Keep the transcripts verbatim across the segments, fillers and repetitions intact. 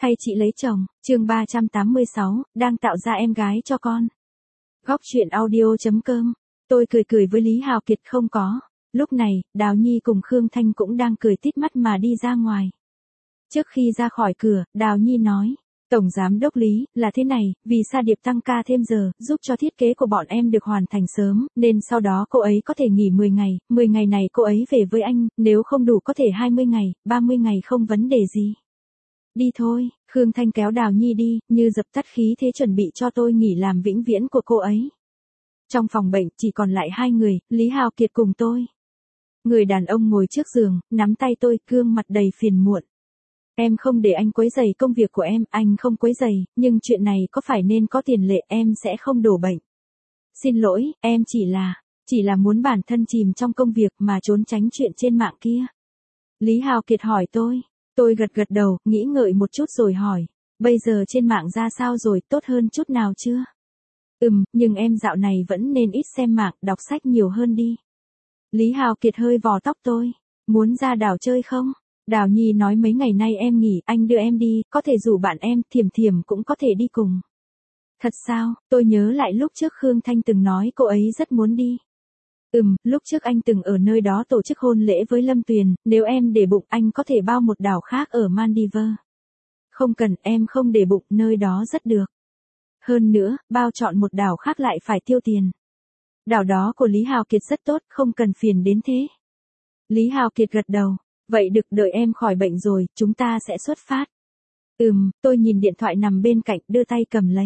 Thay chị lấy chồng, chương ba trăm tám mươi sáu, đang tạo ra em gái cho con. Góc truyện audio.com. Tôi cười cười với Lý Hào Kiệt không có. Lúc này, Đào Nhi cùng Khương Thanh cũng đang cười tít mắt mà đi ra ngoài. Trước khi ra khỏi cửa, Đào Nhi nói, Tổng Giám Đốc Lý, là thế này, vì Sa Điệp tăng ca thêm giờ, giúp cho thiết kế của bọn em được hoàn thành sớm, nên sau đó cô ấy có thể nghỉ mười ngày, mười ngày này cô ấy về với anh, nếu không đủ có thể hai mươi ngày, ba mươi ngày không vấn đề gì. Đi thôi, Khương Thanh kéo Đào Nhi đi, như dập tắt khí thế chuẩn bị cho tôi nghỉ làm vĩnh viễn của cô ấy. Trong phòng bệnh chỉ còn lại hai người, Lý Hào Kiệt cùng tôi. Người đàn ông ngồi trước giường, nắm tay tôi, gương mặt đầy phiền muộn. Em không để anh quấy rầy công việc của em, anh không quấy rầy, nhưng chuyện này có phải nên có tiền lệ, em sẽ không đổ bệnh. Xin lỗi, em chỉ là, chỉ là muốn bản thân chìm trong công việc mà trốn tránh chuyện trên mạng kia. Lý Hào Kiệt hỏi tôi. Tôi gật gật đầu, nghĩ ngợi một chút rồi hỏi, bây giờ trên mạng ra sao rồi, tốt hơn chút nào chưa? Ừm, nhưng em dạo này vẫn nên ít xem mạng, đọc sách nhiều hơn đi. Lý Hào Kiệt hơi vò tóc tôi, muốn ra đảo chơi không? Đào Nhi nói mấy ngày nay em nghỉ, anh đưa em đi, có thể rủ bạn em, Thiểm Thiểm cũng có thể đi cùng. Thật sao, tôi nhớ lại lúc trước Khương Thanh từng nói cô ấy rất muốn đi. Ừm, lúc trước anh từng ở nơi đó tổ chức hôn lễ với Lâm Tuyền, nếu em để bụng anh có thể bao một đảo khác ở Maldives. Không cần, em không để bụng, nơi đó rất được. Hơn nữa, bao chọn một đảo khác lại phải tiêu tiền. Đảo đó của Lý Hào Kiệt rất tốt, không cần phiền đến thế. Lý Hào Kiệt gật đầu, vậy được, đợi em khỏi bệnh rồi, chúng ta sẽ xuất phát. Ừm, tôi nhìn điện thoại nằm bên cạnh, đưa tay cầm lấy.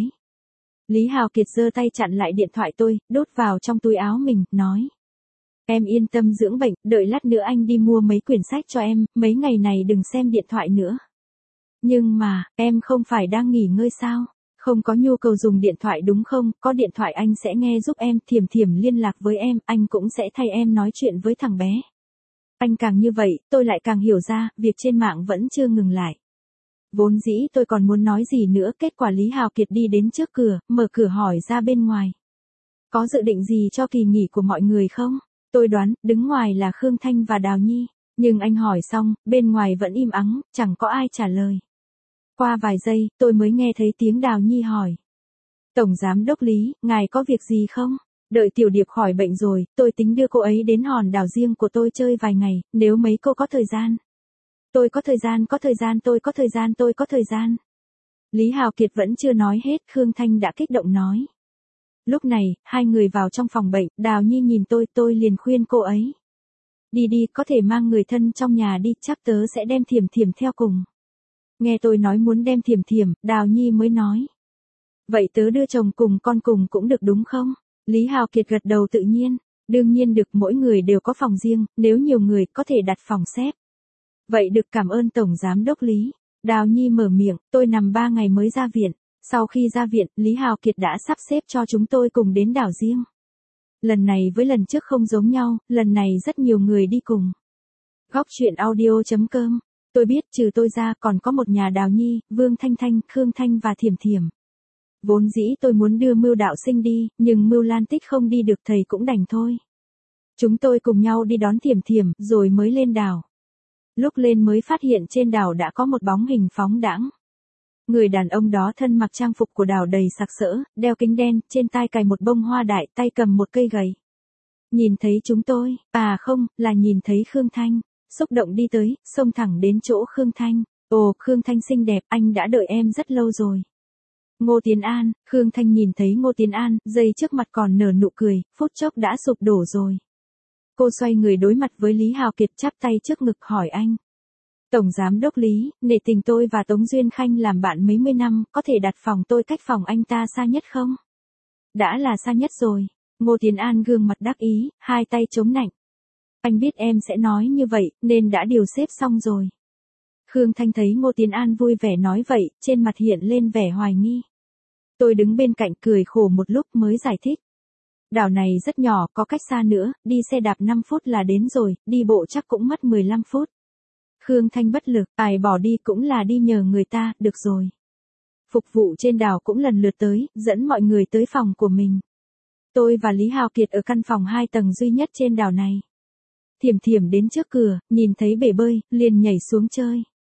Lý Hào Kiệt giơ tay chặn lại điện thoại tôi, đốt vào trong túi áo mình, nói. Em yên tâm dưỡng bệnh, đợi lát nữa anh đi mua mấy quyển sách cho em, mấy ngày này đừng xem điện thoại nữa. Nhưng mà, em không phải đang nghỉ ngơi sao? Không có nhu cầu dùng điện thoại đúng không? Có điện thoại anh sẽ nghe giúp em, Thiểm Thiểm liên lạc với em, anh cũng sẽ thay em nói chuyện với thằng bé. Anh càng như vậy, tôi lại càng hiểu ra, việc trên mạng vẫn chưa ngừng lại. Vốn dĩ tôi còn muốn nói gì nữa, kết quả Lý Hào Kiệt đi đến trước cửa, mở cửa hỏi ra bên ngoài. Có dự định gì cho kỳ nghỉ của mọi người không? Tôi đoán, đứng ngoài là Khương Thanh và Đào Nhi, nhưng anh hỏi xong, bên ngoài vẫn im ắng, chẳng có ai trả lời. Qua vài giây, tôi mới nghe thấy tiếng Đào Nhi hỏi. Tổng Giám Đốc Lý, ngài có việc gì không? Đợi Tiểu Điệp khỏi bệnh rồi, tôi tính đưa cô ấy đến hòn đảo riêng của tôi chơi vài ngày, nếu mấy cô có thời gian. Tôi có thời gian, có thời gian, tôi có thời gian, tôi có thời gian. Lý Hào Kiệt vẫn chưa nói hết, Khương Thanh đã kích động nói. Lúc này, hai người vào trong phòng bệnh, Đào Nhi nhìn tôi, tôi liền khuyên cô ấy. Đi đi, có thể mang người thân trong nhà đi, chắc tớ sẽ đem Thiểm Thiểm theo cùng. Nghe tôi nói muốn đem Thiểm Thiểm, Đào Nhi mới nói. Vậy tớ đưa chồng cùng con cùng cũng được đúng không? Lý Hào Kiệt gật đầu tự nhiên, đương nhiên được, mỗi người đều có phòng riêng, nếu nhiều người có thể đặt phòng xếp. Vậy được, cảm ơn Tổng Giám Đốc Lý. Đào Nhi mở miệng, tôi nằm ba ngày mới ra viện. Sau khi ra viện, Lý Hào Kiệt đã sắp xếp cho chúng tôi cùng đến đảo riêng. Lần này với lần trước không giống nhau, lần này rất nhiều người đi cùng. Góc truyện audio.com. Tôi biết trừ tôi ra còn có một nhà Đào Nhi, Vương Thanh Thanh, Khương Thanh và Thiểm Thiểm. Vốn dĩ tôi muốn đưa Mưu Đạo Sinh đi, nhưng Mưu Lan Tích không đi được, thầy cũng đành thôi. Chúng tôi cùng nhau đi đón Thiểm Thiểm, rồi mới lên đảo. Lúc lên mới phát hiện trên đảo đã có một bóng hình phóng đãng. Người đàn ông đó thân mặc trang phục của đảo đầy sặc sỡ, đeo kính đen, trên tai cài một bông hoa đại, tay cầm một cây gậy. Nhìn thấy chúng tôi, à không, là nhìn thấy Khương Thanh, xúc động đi tới, xông thẳng đến chỗ Khương Thanh. Ồ, Khương Thanh xinh đẹp, anh đã đợi em rất lâu rồi. Ngô Tiến An, Khương Thanh nhìn thấy Ngô Tiến An, giây trước mặt còn nở nụ cười, phút chốc đã sụp đổ rồi. Cô xoay người đối mặt với Lý Hào Kiệt, chắp tay trước ngực hỏi anh. Tổng Giám Đốc Lý, nể tình tôi và Tống Duyên Khanh làm bạn mấy mươi năm, có thể đặt phòng tôi cách phòng anh ta xa nhất không? Đã là xa nhất rồi. Ngô Tiến An gương mặt đắc ý, hai tay chống nạnh. Anh biết em sẽ nói như vậy, nên đã điều xếp xong rồi. Khương Thanh thấy Ngô Tiến An vui vẻ nói vậy, trên mặt hiện lên vẻ hoài nghi. Tôi đứng bên cạnh cười khổ một lúc mới giải thích. Đảo này rất nhỏ, có cách xa nữa, đi xe đạp năm phút là đến rồi, đi bộ chắc cũng mất mười lăm phút. Khương Thanh bất lực, ai bỏ đi cũng là đi nhờ người ta, được rồi. Phục vụ trên đảo cũng lần lượt tới, dẫn mọi người tới phòng của mình. Tôi và Lý Hào Kiệt ở căn phòng hai tầng duy nhất trên đảo này. Thiểm Thiểm đến trước cửa, nhìn thấy bể bơi, liền nhảy xuống chơi.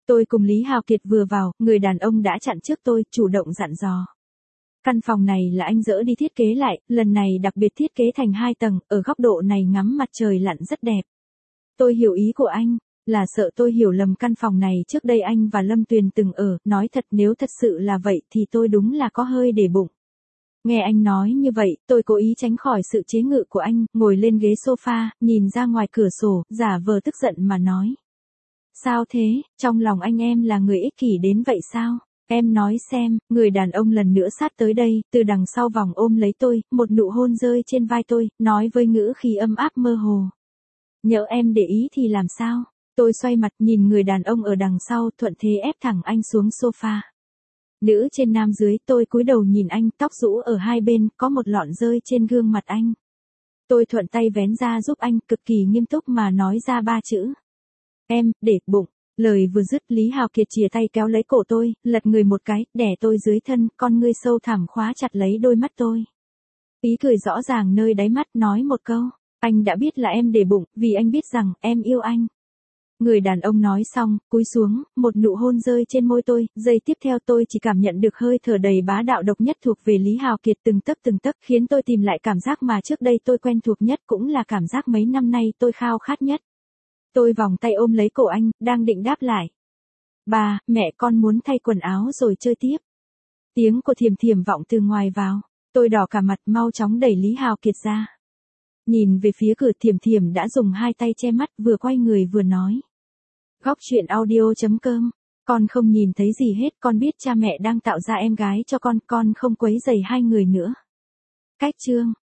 Tôi cùng Lý Hào Kiệt vừa vào, người đàn ông đã chặn trước tôi, chủ động dặn dò. Căn phòng này là anh dỡ đi thiết kế lại, lần này đặc biệt thiết kế thành hai tầng, ở góc độ này ngắm mặt trời lặn rất đẹp. Tôi hiểu ý của anh, là sợ tôi hiểu lầm căn phòng này trước đây anh và Lâm Tuyền từng ở, nói thật nếu thật sự là vậy thì tôi đúng là có hơi để bụng. Nghe anh nói như vậy, tôi cố ý tránh khỏi sự chế ngự của anh, ngồi lên ghế sofa, nhìn ra ngoài cửa sổ, giả vờ tức giận mà nói. Sao thế, trong lòng anh em là người ích kỷ đến vậy sao? Em nói xem, người đàn ông lần nữa sát tới đây, từ đằng sau vòng ôm lấy tôi, một nụ hôn rơi trên vai tôi, nói với ngữ khí ấm áp mơ hồ. Nhỡ em để ý thì làm sao? Tôi xoay mặt nhìn người đàn ông ở đằng sau, thuận thế ép thẳng anh xuống sofa. Nữ trên nam dưới, tôi cúi đầu nhìn anh, tóc rũ ở hai bên, có một lọn rơi trên gương mặt anh. Tôi thuận tay vén ra giúp anh, cực kỳ nghiêm túc mà nói ra ba chữ. Em, để bụng. Lời vừa dứt, Lý Hào Kiệt chìa tay kéo lấy cổ tôi, lật người một cái, đè tôi dưới thân, con ngươi sâu thẳm khóa chặt lấy đôi mắt tôi. Ý cười rõ ràng nơi đáy mắt, nói một câu. Anh đã biết là em để bụng, vì anh biết rằng, em yêu anh. Người đàn ông nói xong, cúi xuống, một nụ hôn rơi trên môi tôi, giây tiếp theo tôi chỉ cảm nhận được hơi thở đầy bá đạo độc nhất thuộc về Lý Hào Kiệt từng tấc từng tấc, khiến tôi tìm lại cảm giác mà trước đây tôi quen thuộc nhất, cũng là cảm giác mấy năm nay tôi khao khát nhất. Tôi vòng tay ôm lấy cổ anh, đang định đáp lại. Bà, mẹ con muốn thay quần áo rồi chơi tiếp. Tiếng của Thiềm Thiềm vọng từ ngoài vào, tôi đỏ cả mặt, mau chóng đẩy Lý Hào Kiệt ra. Nhìn về phía cửa, Thiềm Thiềm đã dùng hai tay che mắt, vừa quay người vừa nói. Góc truyện audio chấm com, con không nhìn thấy gì hết, con biết cha mẹ đang tạo ra em gái cho con, con không quấy rầy hai người nữa. Cách chương.